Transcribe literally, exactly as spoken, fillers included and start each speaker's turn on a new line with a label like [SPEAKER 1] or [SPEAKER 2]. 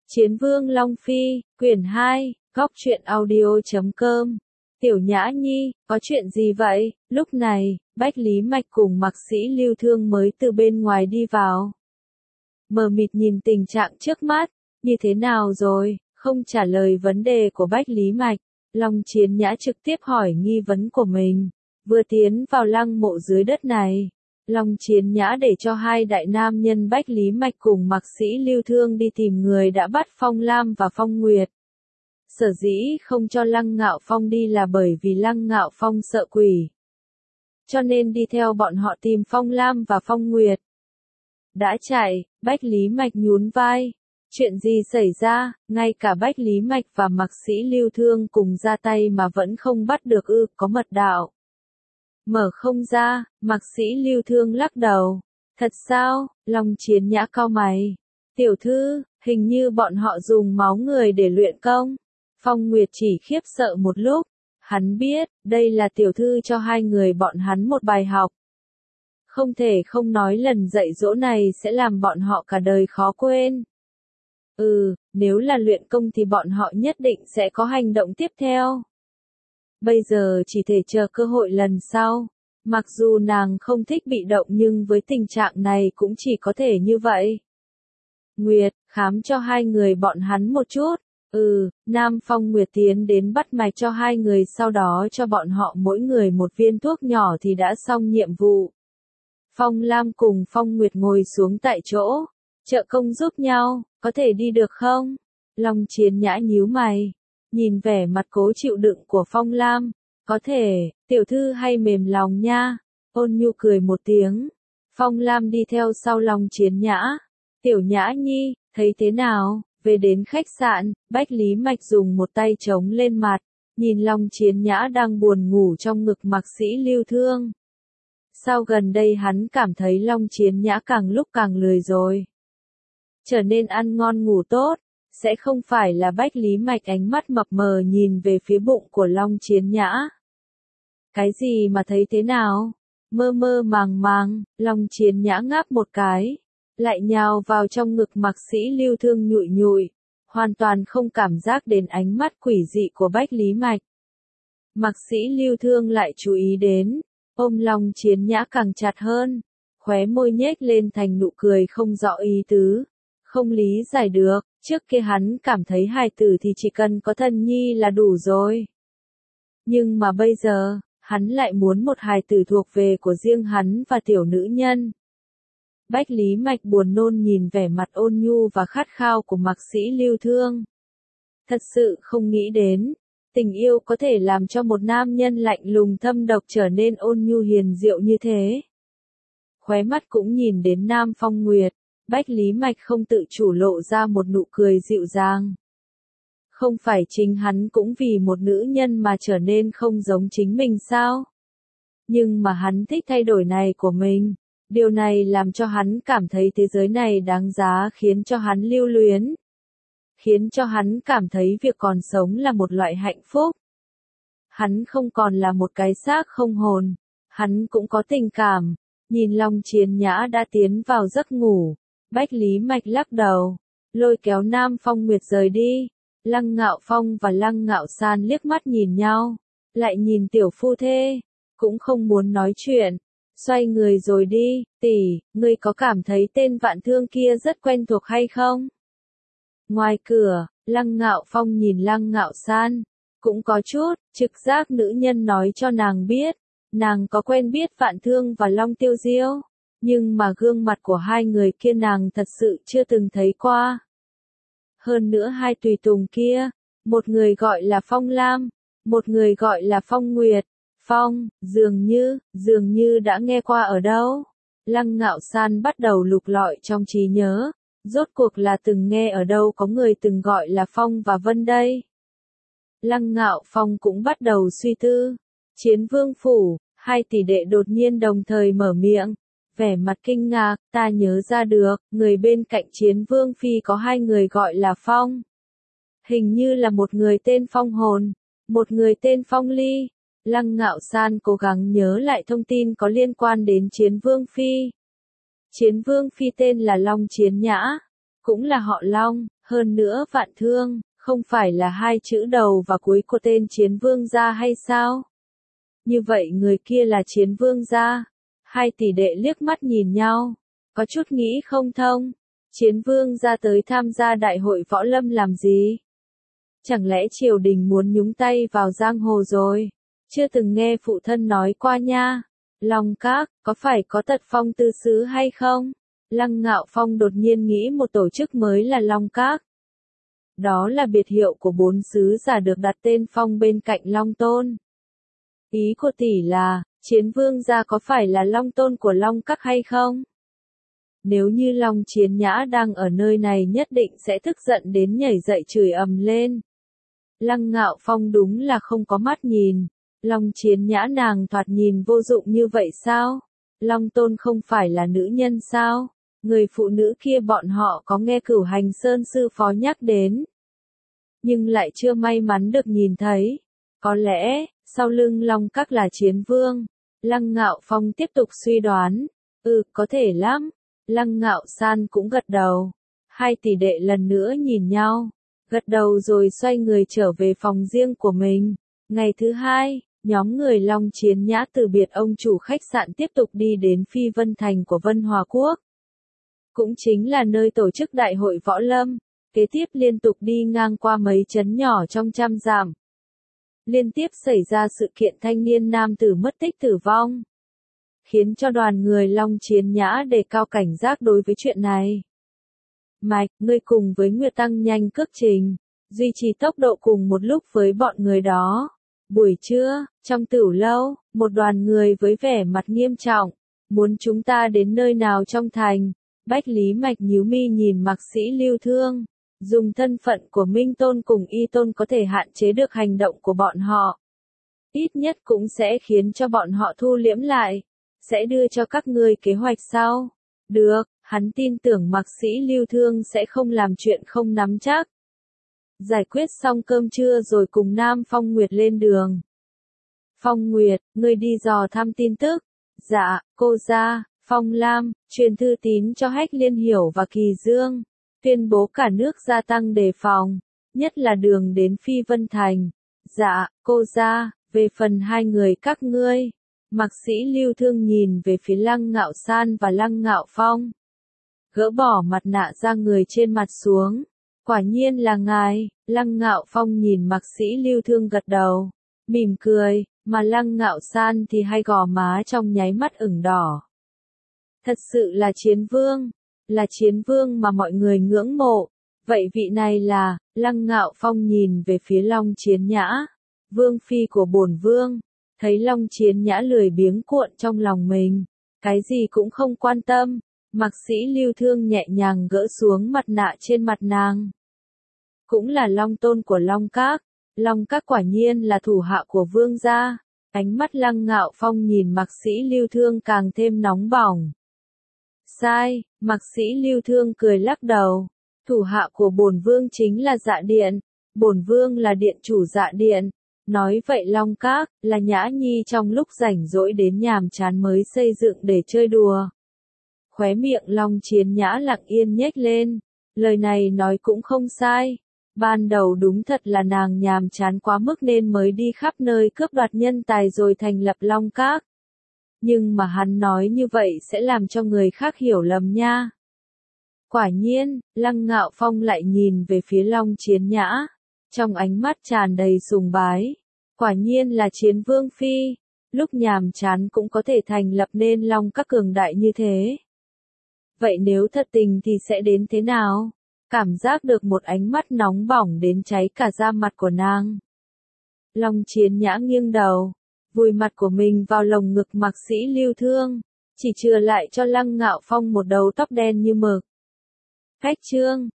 [SPEAKER 1] Chiến Vương Long Phi, quyển hai, góc truyện audio chấm com. Tiểu Nhã Nhi, có chuyện gì vậy? Lúc này, Bách Lý Mạch cùng Mạc Sĩ Lưu Thương mới từ bên ngoài đi vào. Mờ mịt nhìn tình trạng trước mắt, như thế nào rồi? Không trả lời vấn đề của Bách Lý Mạch, Long Chiến Nhã trực tiếp hỏi nghi vấn của mình. Vừa tiến vào lăng mộ dưới đất này, Long Chiến Nhã để cho hai đại nam nhân Bách Lý Mạch cùng Mạc Sĩ Lưu Thương đi tìm người đã bắt Phong Lam và Phong Nguyệt. Sở dĩ không cho Lăng Ngạo Phong đi là bởi vì Lăng Ngạo Phong sợ quỷ. Cho nên đi theo bọn họ tìm Phong Lam và Phong Nguyệt. Đã chạy, Bách Lý Mạch nhún vai. Chuyện gì xảy ra, ngay cả Bách Lý Mạch và Mạc Sĩ Lưu Thương cùng ra tay mà vẫn không bắt được ư, có mật đạo. Mở không ra, Mạc Sĩ Lưu Thương lắc đầu. Thật sao? Long Chiến Nhã cau mày. Tiểu thư, hình như bọn họ dùng máu người để luyện công. Phong Nguyệt chỉ khiếp sợ một lúc. Hắn biết, đây là tiểu thư cho hai người bọn hắn một bài học. Không thể không nói lần dạy dỗ này sẽ làm bọn họ cả đời khó quên. Ừ, nếu là luyện công thì bọn họ nhất định sẽ có hành động tiếp theo. Bây giờ chỉ thể chờ cơ hội lần sau. Mặc dù nàng không thích bị động nhưng với tình trạng này cũng chỉ có thể như vậy. Nguyệt, khám cho hai người bọn hắn một chút. Ừ, Nam Phong Nguyệt tiến đến bắt mạch cho hai người, sau đó cho bọn họ mỗi người một viên thuốc nhỏ thì đã xong nhiệm vụ. Phong Lam cùng Phong Nguyệt ngồi xuống tại chỗ, trợ công giúp nhau, có thể đi được không? Long Chiến Nhã nhíu mày, nhìn vẻ mặt cố chịu đựng của Phong Lam, có thể, tiểu thư hay mềm lòng nha. Ôn Nhu cười một tiếng. Phong Lam đi theo sau Long Chiến Nhã. Tiểu Nhã Nhi, thấy thế nào? Về đến khách sạn, Bách Lý Mạch dùng một tay chống lên mặt, nhìn Long Chiến Nhã đang buồn ngủ trong ngực Mạc Sĩ Lưu Thương. Sao gần đây hắn cảm thấy Long Chiến Nhã càng lúc càng lười rồi? Trở nên ăn ngon ngủ tốt, sẽ không phải là Bách Lý Mạch ánh mắt mập mờ nhìn về phía bụng của Long Chiến Nhã. Cái gì mà thấy thế nào? Mơ mơ màng màng, Long Chiến Nhã ngáp một cái, lại nhào vào trong ngực Mạc Sĩ Lưu Thương nhụi nhụi, hoàn toàn không cảm giác đến ánh mắt quỷ dị của Bách Lý Mạch. Mạc Sĩ Lưu Thương lại chú ý đến, ôm Long Chiến Nhã càng chặt hơn, khóe môi nhếch lên thành nụ cười không rõ ý tứ. Không lý giải được, trước kia hắn cảm thấy hài tử thì chỉ cần có thân nhi là đủ rồi. Nhưng mà bây giờ, hắn lại muốn một hài tử thuộc về của riêng hắn và tiểu nữ nhân. Bách Lý Mạch buồn nôn nhìn vẻ mặt ôn nhu và khát khao của Mạc Sĩ Lưu Thương. Thật sự không nghĩ đến, tình yêu có thể làm cho một nam nhân lạnh lùng thâm độc trở nên ôn nhu hiền diệu như thế. Khóe mắt cũng nhìn đến Nam Phong Nguyệt, Bách Lý Mạch không tự chủ lộ ra một nụ cười dịu dàng. Không phải chính hắn cũng vì một nữ nhân mà trở nên không giống chính mình sao? Nhưng mà hắn thích thay đổi này của mình. Điều này làm cho hắn cảm thấy thế giới này đáng giá, khiến cho hắn lưu luyến. Khiến cho hắn cảm thấy việc còn sống là một loại hạnh phúc. Hắn không còn là một cái xác không hồn. Hắn cũng có tình cảm. Nhìn Long Chiến Nhã đã tiến vào giấc ngủ. Bách Lý Mạch lắc đầu. Lôi kéo Nam Phong Nguyệt rời đi. Lăng Ngạo Phong và Lăng Ngạo San liếc mắt nhìn nhau. Lại nhìn tiểu phu thê. Cũng không muốn nói chuyện. Xoay người rồi đi. Tỷ, ngươi có cảm thấy tên Vạn Thương kia rất quen thuộc hay không? Ngoài cửa, Lăng Ngạo Phong nhìn Lăng Ngạo San. Cũng có chút, trực giác nữ nhân nói cho nàng biết. Nàng có quen biết Vạn Thương và Long Tiêu Diêu. Nhưng mà gương mặt của hai người kia nàng thật sự chưa từng thấy qua. Hơn nữa hai tùy tùng kia, một người gọi là Phong Lam, một người gọi là Phong Nguyệt. Phong, dường như, dường như đã nghe qua ở đâu. Lăng Ngạo San bắt đầu lục lọi trong trí nhớ, rốt cuộc là từng nghe ở đâu có người từng gọi là Phong và Vân đây. Lăng Ngạo Phong cũng bắt đầu suy tư. Chiến Vương phủ, hai tỷ đệ đột nhiên đồng thời mở miệng. Vẻ mặt kinh ngạc, ta nhớ ra được, người bên cạnh Chiến Vương phi có hai người gọi là Phong. Hình như là một người tên Phong Hồn, một người tên Phong Ly. Lăng Ngạo San cố gắng nhớ lại thông tin có liên quan đến Chiến Vương phi. Chiến Vương phi tên là Long Chiến Nhã, cũng là họ Long, Hơn nữa Vạn Thương, không phải là hai chữ đầu và cuối của tên Chiến Vương gia hay sao? Như vậy người kia là Chiến Vương gia. Hai tỷ đệ liếc mắt nhìn nhau, có chút nghĩ không thông. Chiến Vương gia tới tham gia đại hội võ lâm làm gì? Chẳng lẽ triều đình muốn nhúng tay vào giang hồ rồi? Chưa từng nghe phụ thân nói qua nha. Long Các, có phải có tật phong tư sứ hay không? Lăng Ngạo Phong đột nhiên nghĩ một tổ chức mới là Long Các. Đó là biệt hiệu của bốn sứ giả được đặt tên phong bên cạnh Long Tôn. Ý của tỷ là, Chiến Vương gia có phải là Long Tôn của Long Các hay không? Nếu như Long Chiến Nhã đang ở nơi này nhất định sẽ tức giận đến nhảy dậy chửi ầm lên. Lăng Ngạo Phong đúng là không có mắt nhìn. Long Chiến Nhã nàng thoạt nhìn vô dụng như vậy sao? Long Tôn không phải là nữ nhân sao? Người phụ nữ kia bọn họ có nghe Cửu Hành Sơn sư phó nhắc đến, nhưng lại chưa may mắn được nhìn thấy. Có lẽ, sau lưng Long Các là Chiến Vương. Lăng Ngạo Phong tiếp tục suy đoán. Ừ, có thể lắm. Lăng Ngạo San cũng gật đầu. Hai tỷ đệ lần nữa nhìn nhau, gật đầu rồi xoay người trở về phòng riêng của mình. Ngày thứ hai, nhóm người Long Chiến Nhã từ biệt ông chủ khách sạn tiếp tục đi đến Phi Vân Thành của Vân Hòa Quốc. Cũng chính là nơi tổ chức đại hội võ lâm. Kế tiếp liên tục đi ngang qua mấy trấn nhỏ trong trăm dặm. Liên tiếp xảy ra sự kiện thanh niên nam tử mất tích tử vong, khiến cho đoàn người Long Chiến Nhã đề cao cảnh giác đối với chuyện này. Mạch, ngươi cùng với Nguyệt tăng nhanh cước trình, duy trì tốc độ cùng một lúc với bọn người đó. Buổi trưa, trong tửu lâu, một đoàn người với vẻ mặt nghiêm trọng, muốn chúng ta đến nơi nào trong thành? Bách Lý Mạch nhíu mi nhìn Mạc Sĩ Lưu Thương, dùng thân phận của Minh Tôn cùng Y Tôn có thể hạn chế được hành động của bọn họ. Ít nhất cũng sẽ khiến cho bọn họ thu liễm lại, sẽ đưa cho các ngươi kế hoạch sau. Được, hắn tin tưởng Mạc Sĩ Lưu Thương sẽ không làm chuyện không nắm chắc. Giải quyết xong cơm trưa rồi cùng Nam Phong Nguyệt lên đường. Phong Nguyệt, ngươi đi dò thăm tin tức. Dạ, cô ra. Phong Lam, truyền thư tín cho Hách Liên Hiểu và Kỳ Dương, tuyên bố cả nước gia tăng đề phòng, nhất là đường đến Phi Vân Thành. Dạ, cô ra, về phần hai người các ngươi. Mạc Sĩ Lưu Thương nhìn về phía Lăng Ngạo San và Lăng Ngạo Phong. Gỡ bỏ mặt nạ ra người trên mặt xuống. Quả nhiên là ngài. Lăng Ngạo Phong nhìn Mạc Sĩ Lưu Thương gật đầu, mỉm cười, mà Lăng Ngạo San thì hai gò má trong nháy mắt ửng đỏ. Thật sự là Chiến Vương, là Chiến Vương mà mọi người ngưỡng mộ. Vậy vị này là, Lăng Ngạo Phong nhìn về phía Long Chiến Nhã, Vương phi của bổn vương. Thấy Long Chiến Nhã lười biếng cuộn trong lòng mình, cái gì cũng không quan tâm. Mạc Sĩ Lưu Thương nhẹ nhàng gỡ xuống mặt nạ trên mặt nàng. Cũng là Long Tôn của Long Các. Long Các quả nhiên là thủ hạ của vương gia. Ánh mắt Lăng Ngạo Phong nhìn Mạc Sĩ Lưu Thương càng thêm nóng bỏng. Sai, Mạc Sĩ Lưu Thương cười lắc đầu. Thủ hạ của bổn vương chính là Dạ Điện. Bổn vương là điện chủ Dạ Điện. Nói vậy Long Các là Nhã Nhi trong lúc rảnh rỗi đến nhàm chán mới xây dựng để chơi đùa. Khóe miệng Long Chiến Nhã lặng yên nhếch lên. Lời này nói cũng không sai. Ban đầu đúng thật là nàng nhàm chán quá mức nên mới đi khắp nơi cướp đoạt nhân tài rồi thành lập Long Các. Nhưng mà hắn nói như vậy sẽ làm cho người khác hiểu lầm nha. Quả nhiên, Lăng Ngạo Phong lại nhìn về phía Long Chiến Nhã, trong ánh mắt tràn đầy sùng bái. Quả nhiên là Chiến Vương phi, lúc nhàm chán cũng có thể thành lập nên Long Các cường đại như thế. Vậy nếu thật tình thì sẽ đến thế nào? Cảm giác được một ánh mắt nóng bỏng đến cháy cả da mặt của nàng. Long Chiến Nhã nghiêng đầu, vùi mặt của mình vào lồng ngực Mạc Sĩ Lưu Thương, chỉ chừa lại cho Lăng Ngạo Phong một đầu tóc đen như mực. Khách trương,